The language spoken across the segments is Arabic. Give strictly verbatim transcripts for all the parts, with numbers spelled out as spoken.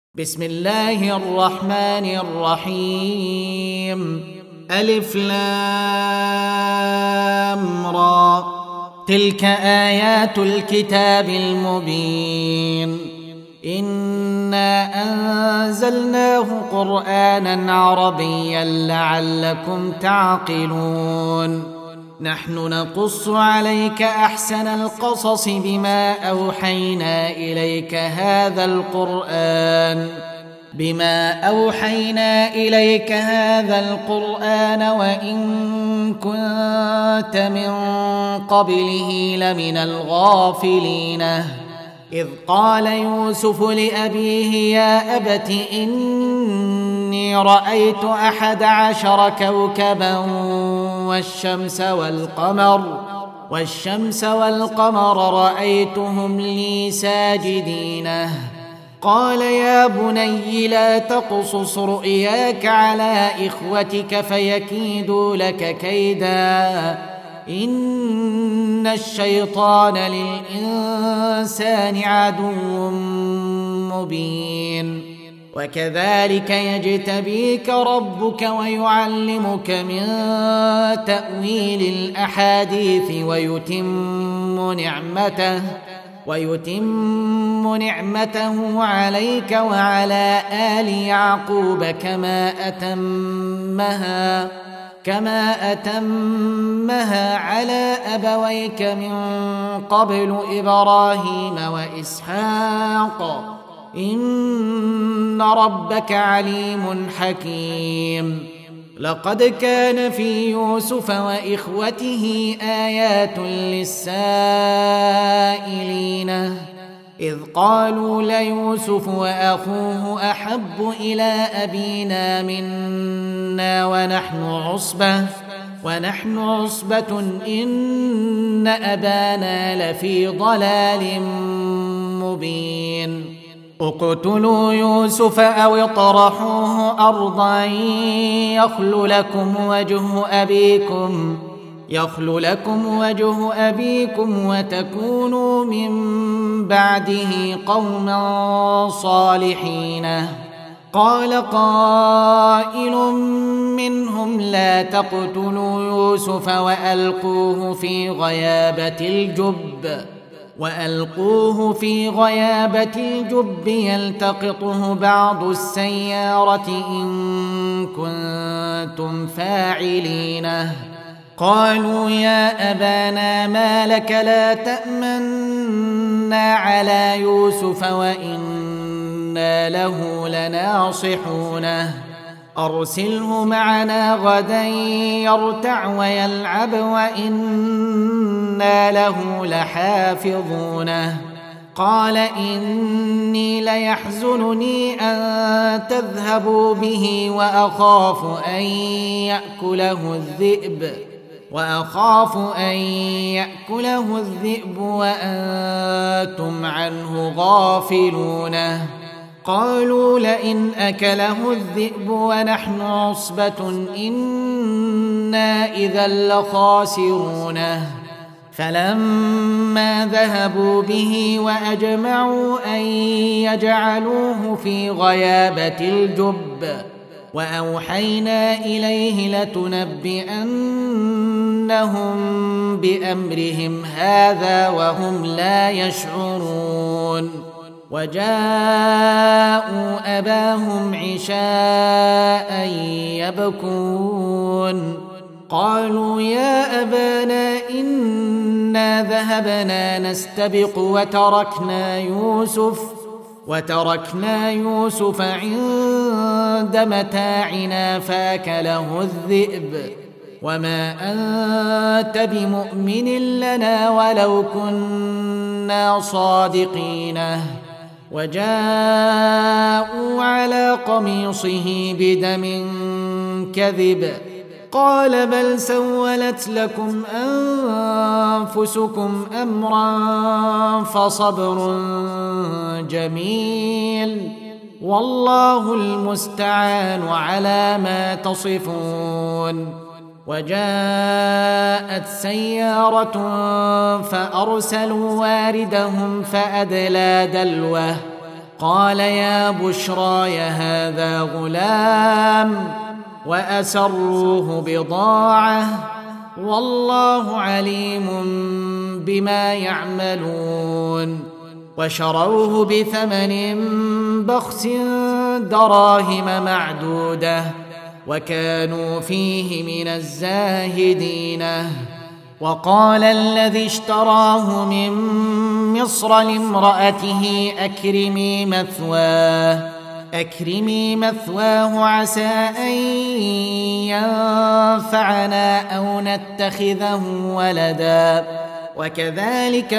بسم الله الرحمن الرحيم. ألف لام را. تلك آيات الكتاب المبين. إنا أنزلناه قرآنا عربيا لعلكم تعقلون. نحن نقص عليك أحسن القصص بما أوحينا إليك هذا القرآن بما أوحينا إليك هذا القرآن وإن كنت من قبله لمن الغافلين. إذ قال يوسف لأبيه يا أبت إني رأيت أحد عشر كوكبا والشمس والقمر والشمس والقمر رأيتهم لي ساجدين. قال يا بني لا تقصص رؤياك على إخوتك فيكيدوا لك كيدا إن الشيطان للإنسان عدو مبين. وكذلك يجتبيك ربك ويعلمك من تأويل الأحاديث ويتم نعمته ويتم نعمته عليك وعلى آل يعقوب كما أتمها كما أتمها على أبويك من قبل إبراهيم وإسحاق إن ربك عليم حكيم. لقد كان في يوسف وإخوته آيات للسائلين إذ قالوا ليوسف وأخوه أحب إلى أبينا منا ونحن عصبة ونحن عصبة إن أبانا لفي ضلال مبين. اقتلوا يوسف أو اطرحوه أرضا يخل لكم وجه أبيكم يخل لكم وجه أبيكم وتكونوا من بعده قوما صالحين. قال قائل منهم لا تقتلوا يوسف وألقوه في غيابة الجب وألقوه في غيابة الجب يلتقطه بعض السيارة إن كنتم فاعلين. قالوا يا أبانا ما لك لا تأمنا على يوسف وإنا له لناصحونه أرسله معنا غدا يرتع ويلعب وإنا له لحافظونه. قال إني ليحزنني أن تذهبوا به وأخاف أن يأكله الذئب وأخاف أن يأكله الذئب وأنتم عنه غافلون. قالوا لئن أكله الذئب ونحن عصبة إنا إذا لخاسرون. فلما ذهبوا به وأجمعوا أن يجعلوه في غيابة الجب وأوحينا إليه لتنبئنهم بأمرهم هذا وهم لا يشعرون. وجاءوا أباهم عشاء يبكون. قالوا يا أبانا إنا ذهبنا نستبق وتركنا يوسف وتركنا يوسف عند متاعنا فأكله الذئب وما أنت بمؤمن لنا ولو كنا صادقين. وجاءوا على قميصه بدم كذب قال بل سولت لكم أنفسكم أمرا فصبر جميل والله المستعان على ما تصفون. وجاءت سيارة فأرسلوا واردهم فأدلى دلوه قال يا بشراي هذا غلام وأسروه بضاعة والله عليم بما يعملون وشروه بثمن بخس دراهم معدودة وكانوا فيه من الزاهدين. وقال الذي اشتراه من مصر لامرأته أكرمي مثواه أكرمي مثواه عسى أن ينفعنا أو نتخذه ولدا وكذلك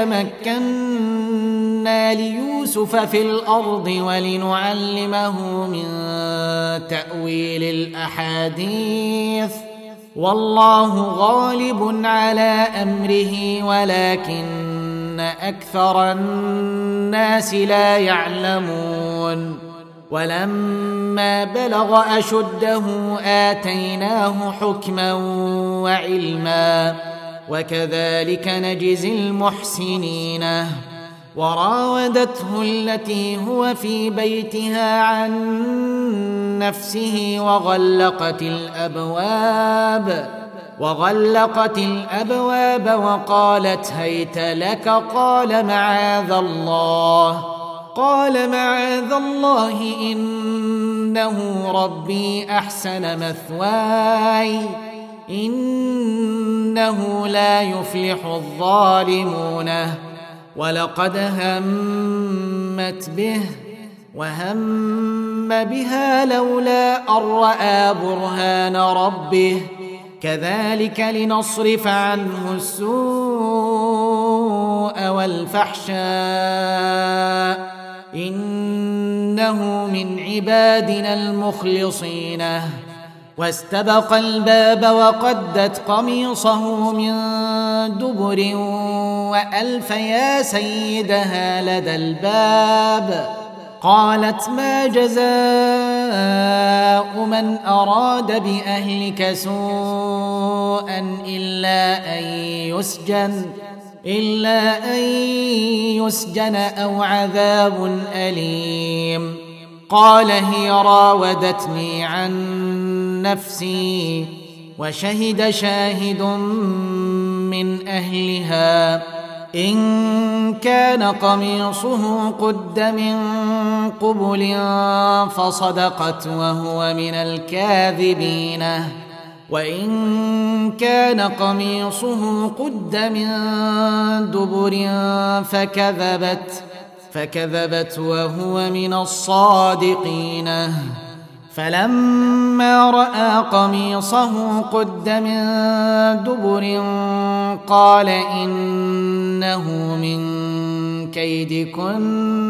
مكنا ليوسف في الأرض ولنعلمه من تأويل الأحاديث والله غالب على أمره ولكن أكثر الناس لا يعلمون. ولما بلغ أشده آتيناه حكما وعلما وكذلك نجزي المحسنين. وراودته التي هو في بيتها عن نفسه وغلقت الأبواب وغلقت الأبواب وقالت هيت لك قال معاذ الله قال معاذ الله إنه ربي أحسن مثواي إنه لا يفلح الظالمون. ولقد همت به وهم بها لولا أن رأى برهان ربه كذلك لنصرف عنه السوء والفحشاء إنه من عبادنا المخلصين. واستبق الباب وقدت قميصه من دبر وألف يا سيدها لدى الباب قالت ما جزاء من أراد بأهلك سوءا إلا أن يسجن إلا أن يسجن أو عذاب أليم. قال هي راودتني عن نفسي وشهد شاهد من أهلها إن كان قميصه قد من قبل فصدقت وهو من الكاذبين وإن كان قميصه قد من دبر فكذبت فكذبت وهو من الصادقين. فلما رأى قميصه قد من دبر قال إنه من كيدكن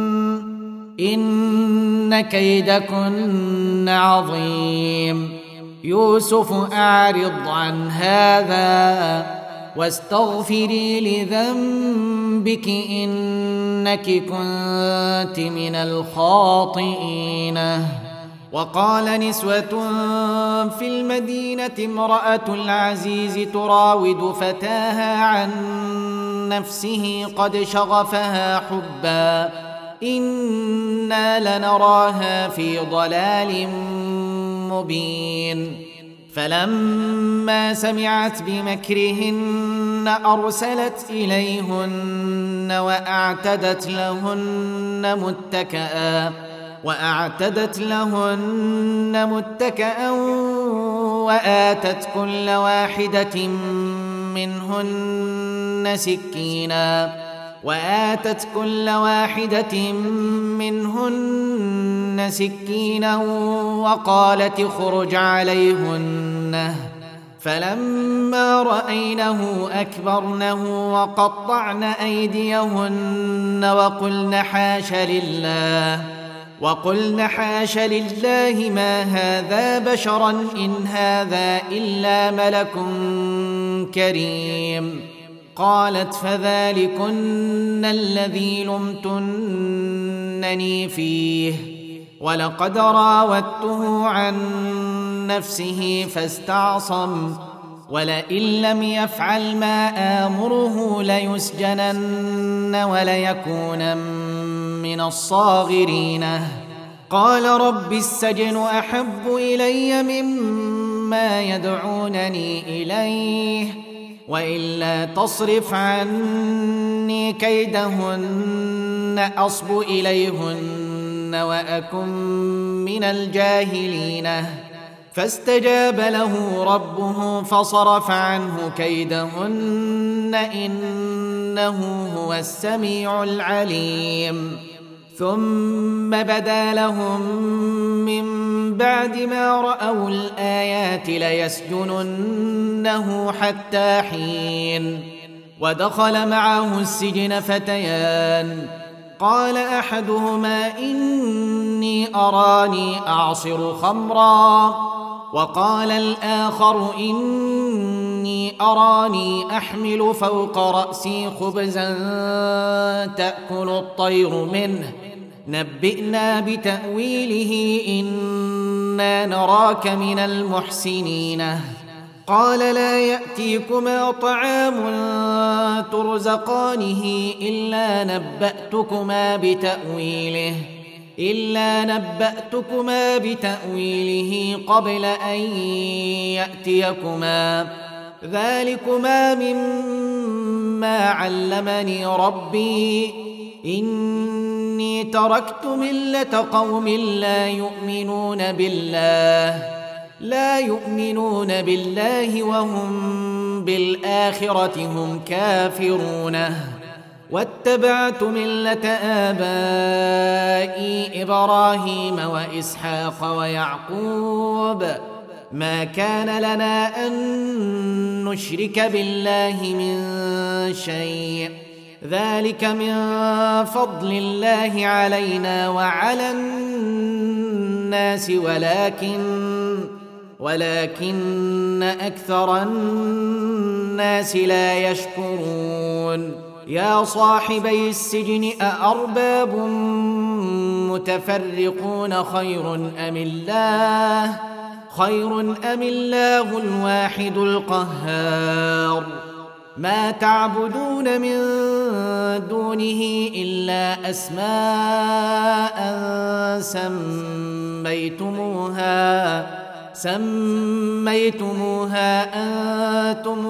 إن كيدكن عظيم. يوسف أعرض عن هذا واستغفري لذنبك إنك كنت من الخاطئين. وقال نسوة في المدينة امرأة العزيز تراود فتاها عن نفسه قد شغفها حبا إنا لنراها في ضلال مبين. فلما سمعت بمكرهن أرسلت إليهن وأعتدت لهن متكئا وأعتدت لهن متكئا وآتت كل واحدة منهن سكينا وآتت كل واحدة منهن سكينا وقالت اخرج عليهن. فلما رأينه أكبرنه وقطعن أيديهن وقلن حاش لله وقلن حاش لله ما هذا بشرا إن هذا إلا ملك كريم. قالت فذلكن الذي لمتنني فيه ولقد راودته عن نفسه فاستعصم ولئن لم يفعل ما آمره ليسجنن وليكون من الصاغرين قال رب السجن أحب إلي مما يدعونني إليه وإلا تصرف عني كيدهن أصب إليهن وأكن من الجاهلين فاستجاب له ربه فصرف عنه كيدهن إنه هو السميع العليم ثم بدا لهم من بعد ما رأوا الآيات ليسجننه حتى حين ودخل معه السجن فتيان قال أحدهما إني أراني أعصر خمرا وقال الآخر إني أراني أحمل فوق رأسي خبزا تأكل الطير منه نبئنا بتأويله إنا نراك من المحسنين قال لا يأتيكما طعام ترزقانه إلا نبأتكما بتأويله إلا نبأتكما بتأويله قبل أن يأتيكما ذلكما مما علمني ربي إني تركت ملة قوم لا يؤمنون بالله لا يؤمنون بالله وهم بالآخرة هم كافرون واتبعت ملة آبائي إبراهيم وإسحاق ويعقوب ما كان لنا أن نشرك بالله من شيء ذلك من فضل الله علينا وعلى الناس ولكن ولكن أكثر الناس لا يشكرون يا صاحبي السجن أأرباب متفرقون خير أم الله خير أم الله الواحد القهار ما تعبدون من دونه إلا أسماء سميتموها سميتموها أنتم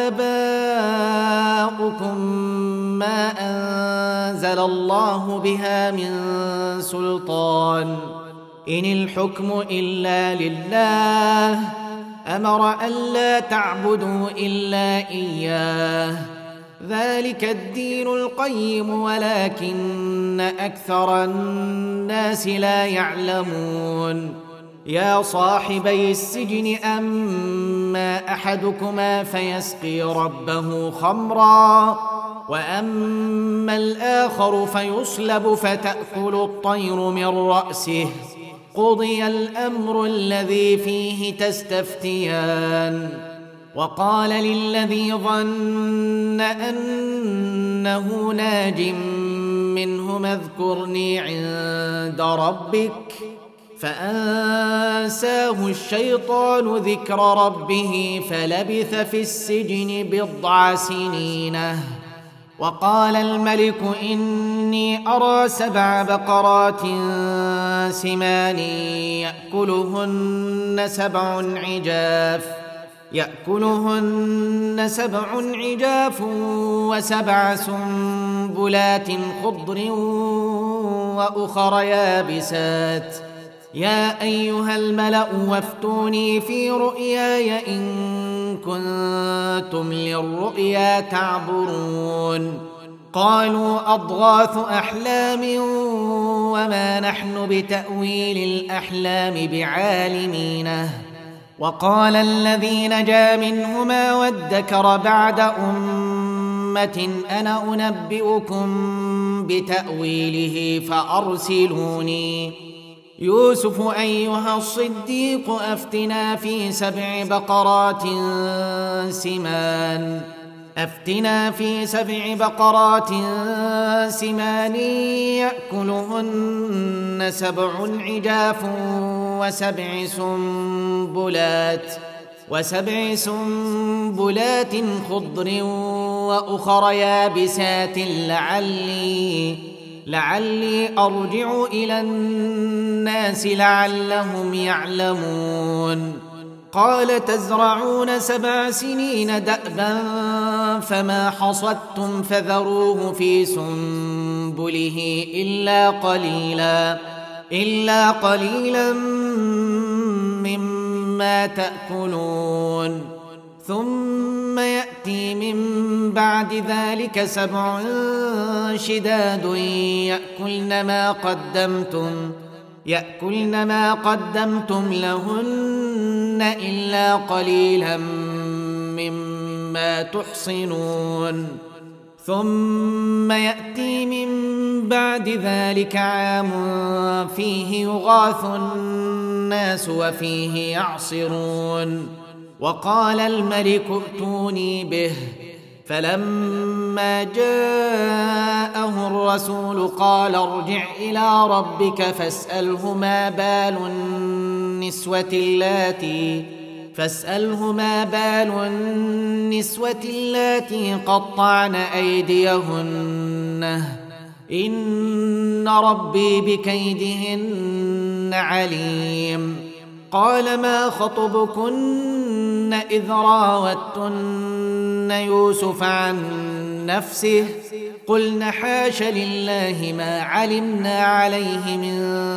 وآباؤكم ما أنزل الله بها من سلطان إن الحكم إلا لله أمر ألا تعبدوا إلا إياه ذلك الدين القيم ولكن أكثر الناس لا يعلمون يا صاحبي السجن أما أحدكما فيسقي ربه خمرا وأما الآخر فيصلب فتأكل الطير من رأسه قضي الأمر الذي فيه تستفتيان وقال للذي ظن أنه ناج منهما اذكرني عند ربك فأنساه الشيطان ذكر ربه فلبث في السجن بضع سنين وقال الملك إني أرى سبع بقرات سمان يأكلهن سبع عجاف يأكلهن سبع عجاف وسبع سنبلات خضر وأخر يابسات يا أيها الملأ وافتوني في رؤياي إن كنتم للرؤيا تعبرون قالوا أضغاث أحلام وما نحن بتأويل الأحلام بعالمين وقال الذي نجا منهما وادكر بعد أمة أنا أنبئكم بتأويله فأرسلوني يوسف أيها الصديق أفتنا في سبع بقرات سمان أفتنا في سبع بقرات سمان يأكلهن سبع عجاف وسبع سنبلات وسبع سنبلات خضر وأخر يابسات لعلي لعلي أرجع إلى الناس لعلهم يعلمون قال تزرعون سبع سنين دأبا فما حصدتم فذروه في سنبله إلا قليلا إلا قليلا مما تأكلون ثم يأتي من بعد ذلك سبع شداد يأكلن ما قدمتم يأكلن ما قدمتم لهن إلا قليلا مما تحصنون ثم يأتي من بعد ذلك عام فيه يغاث الناس وفيه يعصرون وقال الملك ائتوني به فلما جاءه الرسول قال ارجع إلى ربك فاسأله ما بال النسوة اللاتي فاسأله ما بال النسوة اللاتي قطعن أيديهن إن ربي بكيدهن عليم قال ما خطبكن إذ راوتن يوسف عن نفسه قلن حاش لله ما علمنا عليه من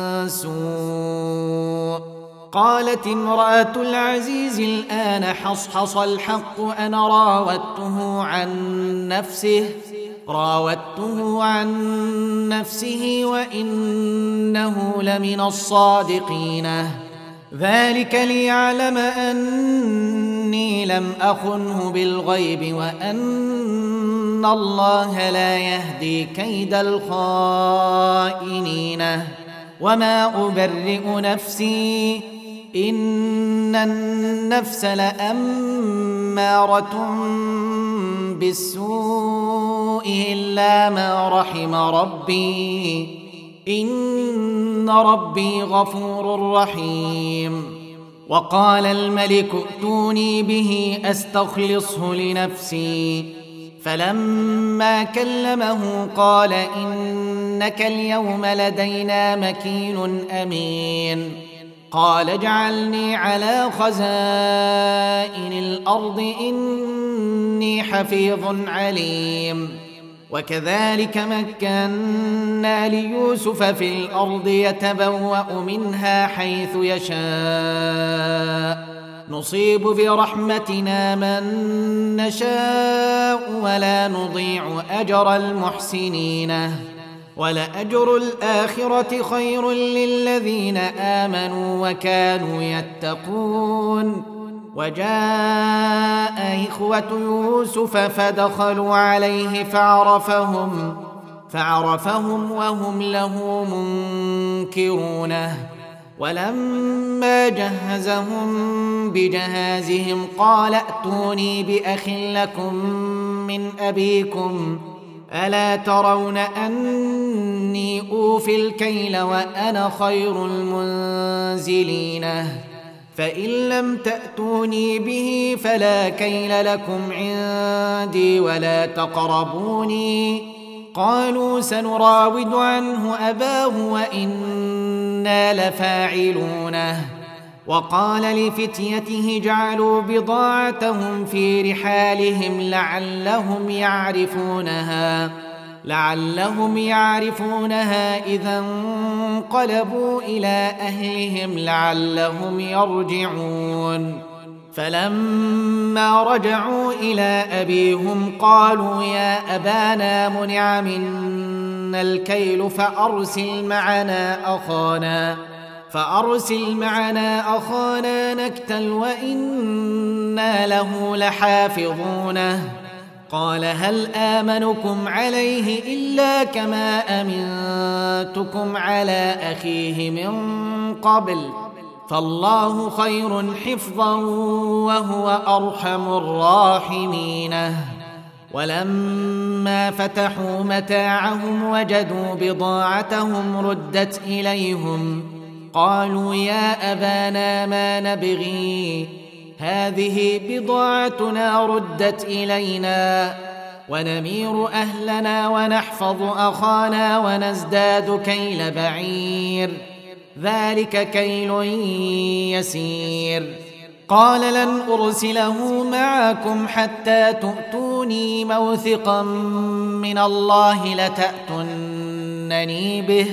سوء قالت امرأة العزيز الآن حصحص الحق أنا راودته عن نفسه راودته عن نفسه وإنه لمن الصادقين ذلك ليعلم أني لم أخنه بالغيب وأن الله لا يهدي كيد الخائنين وما أبرئ نفسي إن النفس لأمارة بالسوء إلا ما رحم ربي إن ربي غفور رحيم وقال الملك ائتوني به أستخلصه لنفسي فلما كلمه قال إنك اليوم لدينا مكين أمين قال اجعلني على خزائن الأرض إني حفيظ عليم وكذلك مكنا ليوسف في الأرض يتبوأ منها حيث يشاء نصيب برحمتنا من نشاء ولا نضيع أجر المحسنين ولأجر الآخرة خير للذين آمنوا وكانوا يتقون وجاء إخوة يوسف فدخلوا عليه فعرفهم فعرفهم وهم له منكرونه ولما جهزهم بجهازهم قال ائتوني بأخ لكم من أبيكم ألا ترون أني أوفي الكيل وأنا خير المنزلين فإن لم تأتوني به فلا كيل لكم عندي ولا تقربوني قالوا سنراود عنه أباه وإنا لفاعلونه وقال لفتيته جعلوا بضاعتهم في رحالهم لعلهم يعرفونها لعلهم يعرفونها إذا انقلبوا إلى أهلهم لعلهم يرجعون فلما رجعوا إلى أبيهم قالوا يا أبانا منع منا الكيل فأرسل معنا أخانا فأرسل معنا أخانا نكتل وإنا له لحافظونه قال هل آمنكم عليه إلا كما أمنتكم على أخيه من قبل فالله خير حفظا وهو أرحم الراحمين ولما فتحوا متاعهم وجدوا بضاعتهم ردت إليهم قالوا يا أبانا ما نبغي هذه بضاعتنا ردت إلينا ونمير أهلنا ونحفظ أخانا ونزداد كيل بعير ذلك كيل يسير قال لن أرسله معكم حتى تؤتوني موثقا من الله لتأتونني به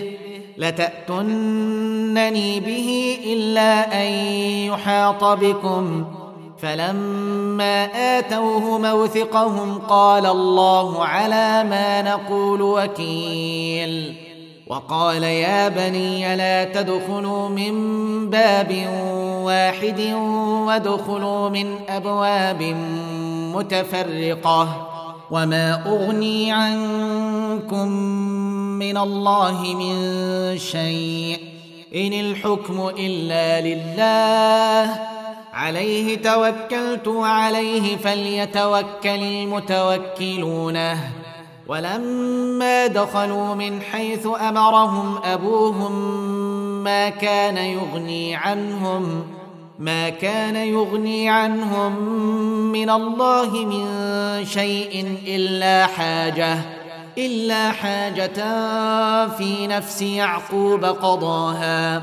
لتأتونني به إلا أن يحاط بكم فلما آتوه موثقهم قال الله على ما نقول وكيل وقال يا بني لا تدخلوا من باب واحد وادخلوا من أبواب متفرقة وما أغني عنكم من الله من شيء إن الحكم إلا لله عليه توكلت وعليه فليتوكل المتوكلون ولما دخلوا من حيث أمرهم أبوهم ما كان يغني عنهم ما كان يغني عنهم من الله من شيء إلا حاجة إلا حاجة في نفس يعقوب قضاها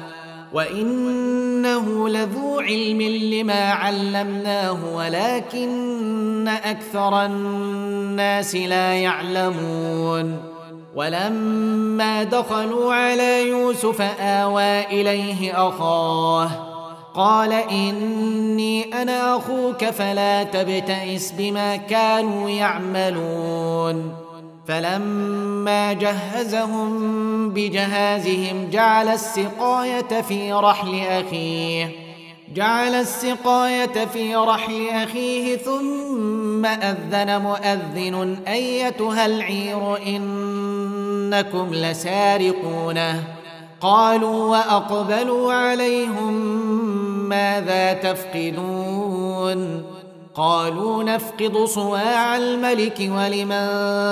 وإنه لذو علم لما علمناه ولكن أكثر الناس لا يعلمون ولما دخلوا على يوسف آوى إليه أخاه قال إني أنا أخوك فلا تبتئس بما كانوا يعملون فلما جهزهم بجهازهم جعل السقاية في رحل أخيه جعل السقاية في رحل أخيه ثم أذن مؤذن أيتها العير إنكم لسارقونه قالوا وأقبلوا عليهم ماذا تفقدون قالوا نفقد صواع الملك ولمن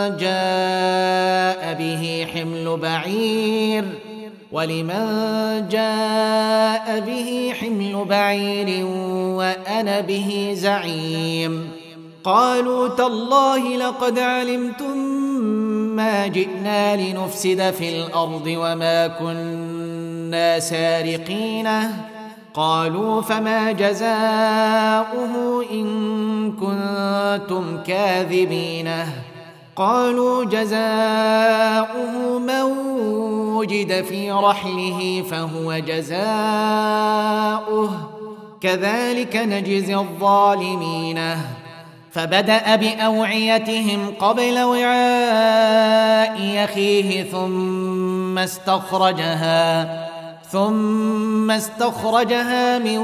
جاء به حمل بعير ولمن جاء به حمل بعير وأنا به زعيم قالوا تالله لقد علمتم ما جئنا لنفسد في الأرض وما كنا سارقين قالوا فما جزاؤه إن كنتم كاذبين قالوا جزاؤه من وجد في رحله فهو جزاؤه كذلك نجزي الظالمين فبدأ بأوعيتهم قبل وعاء أخيه ثم استخرجها ثم استخرجها من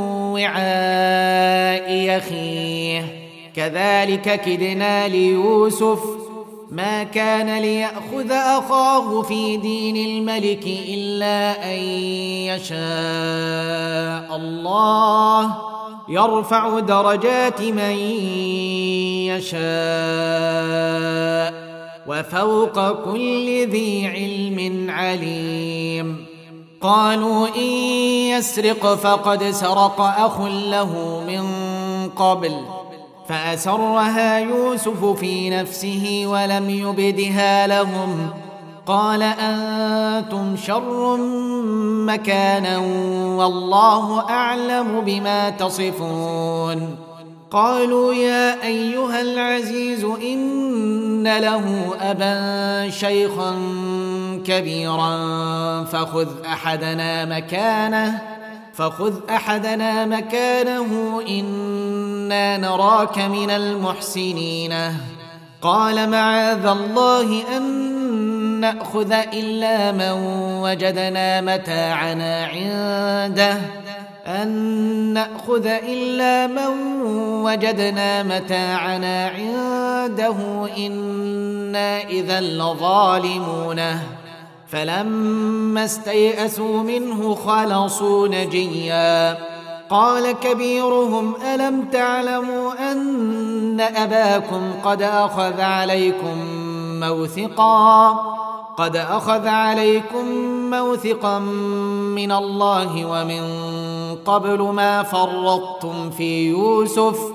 وعاء أخيه كذلك كدنا ليوسف ما كان ليأخذ أخاه في دين الملك إلا أن يشاء الله يرفع درجات من يشاء وفوق كل ذي علم عليم قالوا إن يسرق فقد سرق أخ له من قبل فأسرها يوسف في نفسه ولم يبدها لهم قال أنتم شر مكانا والله أعلم بما تصفون قالوا يا أيها العزيز إن له أبا شيخا كبيرا فخذ أحدنا مكانه فخذ أحدنا مكانه إنا نراك من المحسنين قال معاذ الله أن نأخذ إلا من وجدنا متاعنا عنده أن نأخذ إلا من وجدنا متاعنا عنده إنا إذا لظالمون فلما استيئسوا منه خلصوا نجيا قال كبيرهم ألم تعلموا أن أباكم قد أخذ عليكم موثقا قد أخذ عليكم موثقا من الله ومن قبل ما فرطتم في يوسف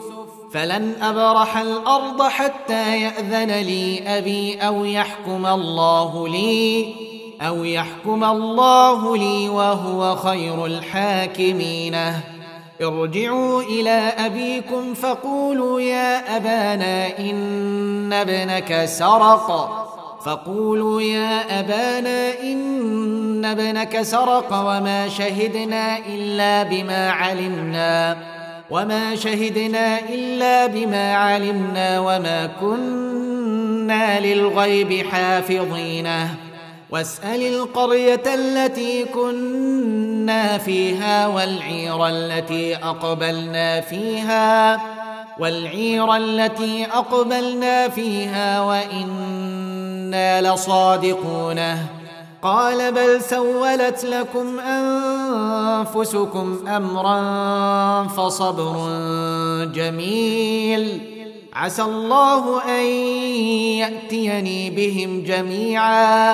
فلن أبرح الأرض حتى يأذن لي أبي أو يحكم الله لي أو يحكم الله لي وهو خير الحاكمين. ارجعوا إلى أبيكم فقولوا يا أبانا إن ابنك سرق فقولوا يا أبانا إن ابنك سرق وما شهدنا إلا بما علمنا وما شهدنا إلا بما علمنا وما كنا للغيب حافظين. واسأل القرية التي كنا فيها والعير التي أقبلنا فيها والعير التي أقبلنا فيها وإنا لصادقون. قال بل سولت لكم أنفسكم أمرا فصبر جميل عسى الله أن يأتيني بهم جميعا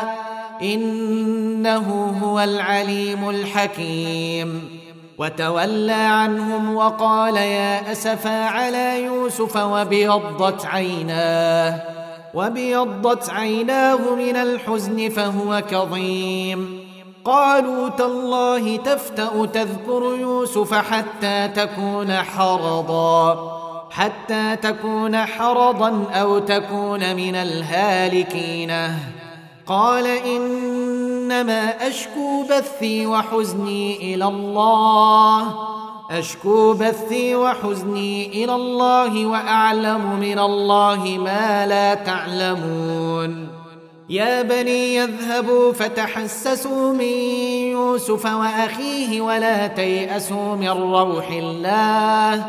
إنه هو العليم الحكيم. وتولى عنهم وقال يا أسفا على يوسف وابيضت عيناه وابيضت عيناه من الحزن فهو كظيم. قالوا تالله تفتأ تذكر يوسف حتى تكون حرضا حتى تكون حرضا أو تكون من الهالكين. قال إنما أشكو بثي وحزني إلى الله أشكو بثي وحزني إلى الله وأعلم من الله ما لا تعلمون. يا بني يذهبوا فتحسسوا من يوسف وأخيه ولا تيأسوا من روح الله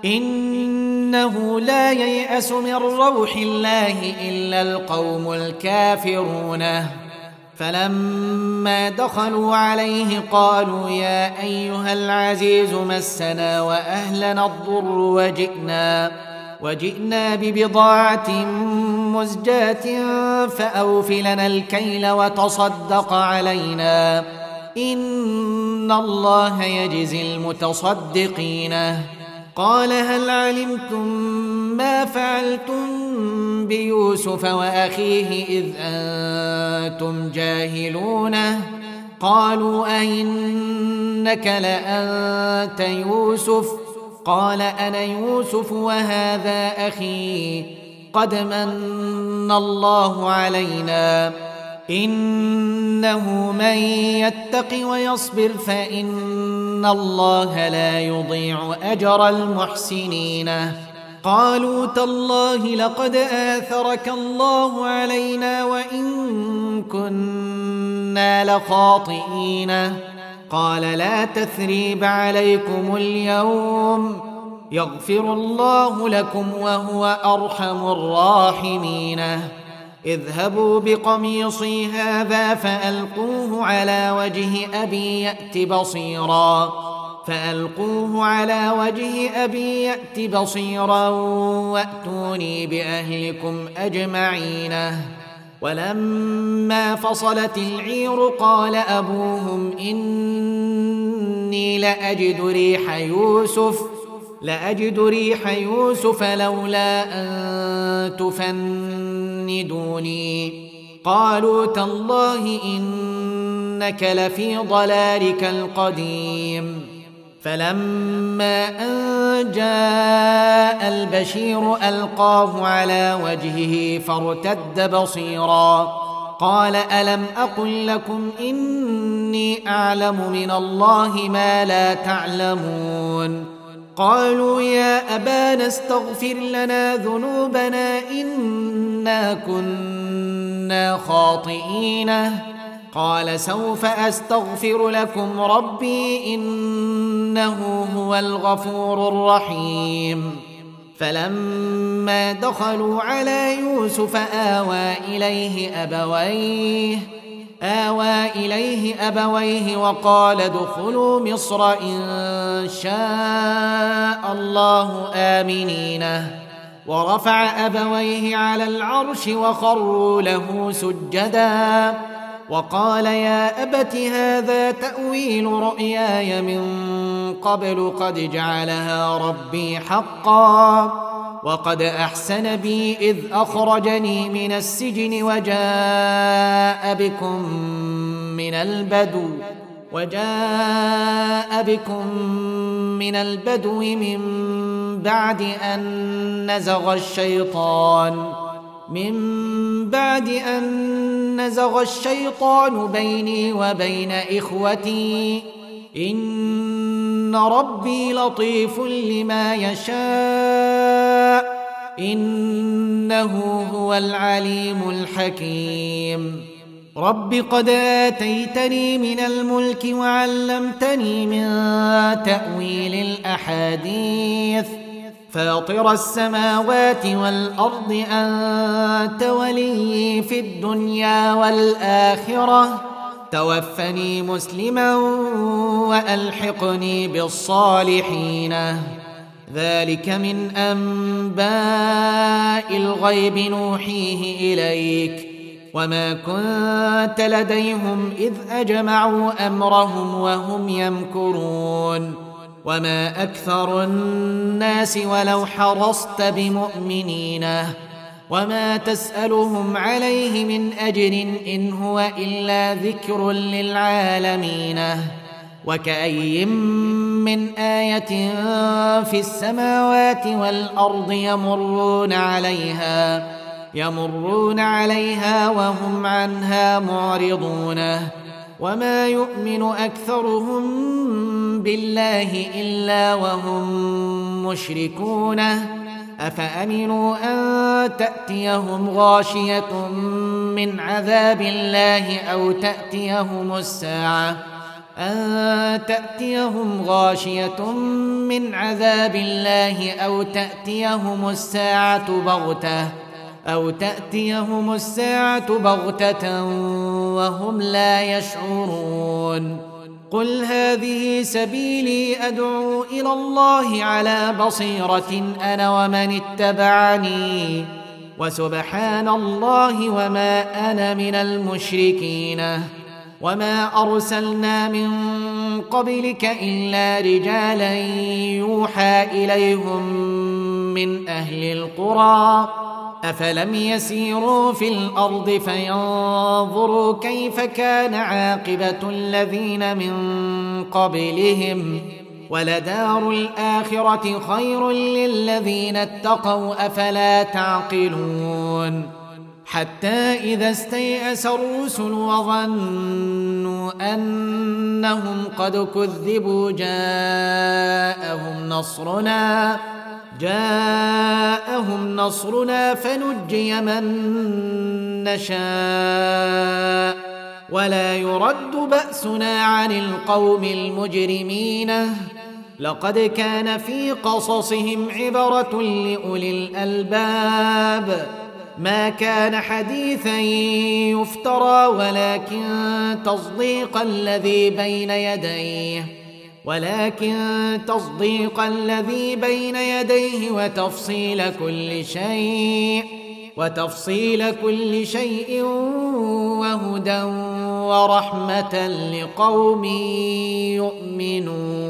إنه لا ييأس من روح الله إلا القوم الكافرون. فلما دخلوا عليه قالوا يا أيها العزيز مسنا وأهلنا الضر وجئنا وجئنا ببضاعة مزجاة فأوف لنا الكيل وتصدق علينا إن الله يجزي المتصدقين. قال هل علمتم ما فعلتم بيوسف وأخيه إذ أنتم جاهلون؟ قالوا أئنك لأنت يوسف؟ قال أنا يوسف وهذا أخي قد من الله علينا إنه من يتق ويصبر فإن الله لا يضيع أجر المحسنين. قالوا تالله لقد آثرك الله علينا وإن كنا لخاطئين. قال لا تثريب عليكم اليوم يغفر الله لكم وهو أرحم الراحمين. اذهبوا بقميصي هذا فألقوه على وجه أبي يأت بصيرا فألقوه على وجه أبي يأت بصيرا وأتوني بأهلكم أجمعين. ولما فصلت العير قال أبوهم إني لأجد ريح يوسف لأجد ريح يوسف لولا أن تفندوني. قالوا تالله إنك لفي ضلالك القديم. فلما أن جاء البشير ألقاه على وجهه فارتد بصيرا قال ألم أقل لكم إني أعلم من الله ما لا تعلمون. قالوا يا أبانا استغفر لنا ذنوبنا إنا كنا خاطئين. قال سوف أستغفر لكم ربي إنه هو الغفور الرحيم. فلما دخلوا على يوسف آوى إليه أبويه آوى إليه أبويه وقال ادخلوا مصر إن شاء الله آمنين. ورفع أبويه على العرش وخروا له سجدا وقال يا أبت هذا تأويل رؤياي من قبل قد جعلها ربي حقا وقد أحسن بي إذ أخرجني من السجن وجاء بكم من البدو وجاء بكم من البدو من بعد أن نزغ الشيطان من بعد أن نزغ الشيطان بيني وبين إخوتي إن ربي لطيف لما يشاء إنه هو العليم الحكيم رب قد آتيتني من الملك وعلمتني من تأويل الأحاديث فاطر السماوات والأرض أنت ولي في الدنيا والآخرة توفني مسلما وألحقني بالصالحين ذلك من أنباء الغيب نوحيه إليك وما كنت لديهم إذ أجمعوا أمرهم وهم يمكرون وما أكثر الناس ولو حرصت بمؤمنين وما تسألهم عليه من أجر إن هو إلا ذكر للعالمين وكأي من آية في السماوات والأرض يمرون عليها يمرون عليها وهم عنها معرضون وما يؤمن أكثرهم بالله إلا وهم مشركون أفأمنوا أن تأتيهم غاشية من عذاب الله أو تأتيهم الساعة أن تأتيهم غاشية من عذاب الله أو تأتيهم الساعة بغتة أو تأتيهم الساعة بغتة وهم لا يشعرون قل هذه سبيلي أدعو إلى الله على بصيرة أنا ومن اتبعني وسبحان الله وما أنا من المشركين وما أرسلنا من قبلك إلا رجالا يوحى إليهم من أهل القرى أفلم يسيروا في الأرض فينظروا كيف كان عاقبة الذين من قبلهم ولدار الآخرة خير للذين اتقوا أفلا تعقلون حتى إذا استيأس الرسل وظنوا أنهم قد كذبوا جاءهم نصرنا جاءهم نصرنا فنجي من نشاء ولا يرد بأسنا عن القوم المجرمين لقد كان في قصصهم عبرة لأولي الألباب ما كان حديثا يفترى ولكن تصديق الذي بين يديه ولكن تصديق الذي بين يديه وتفصيل كل شيء وتفصيل كل شيء وهدى ورحمة لقوم يؤمنون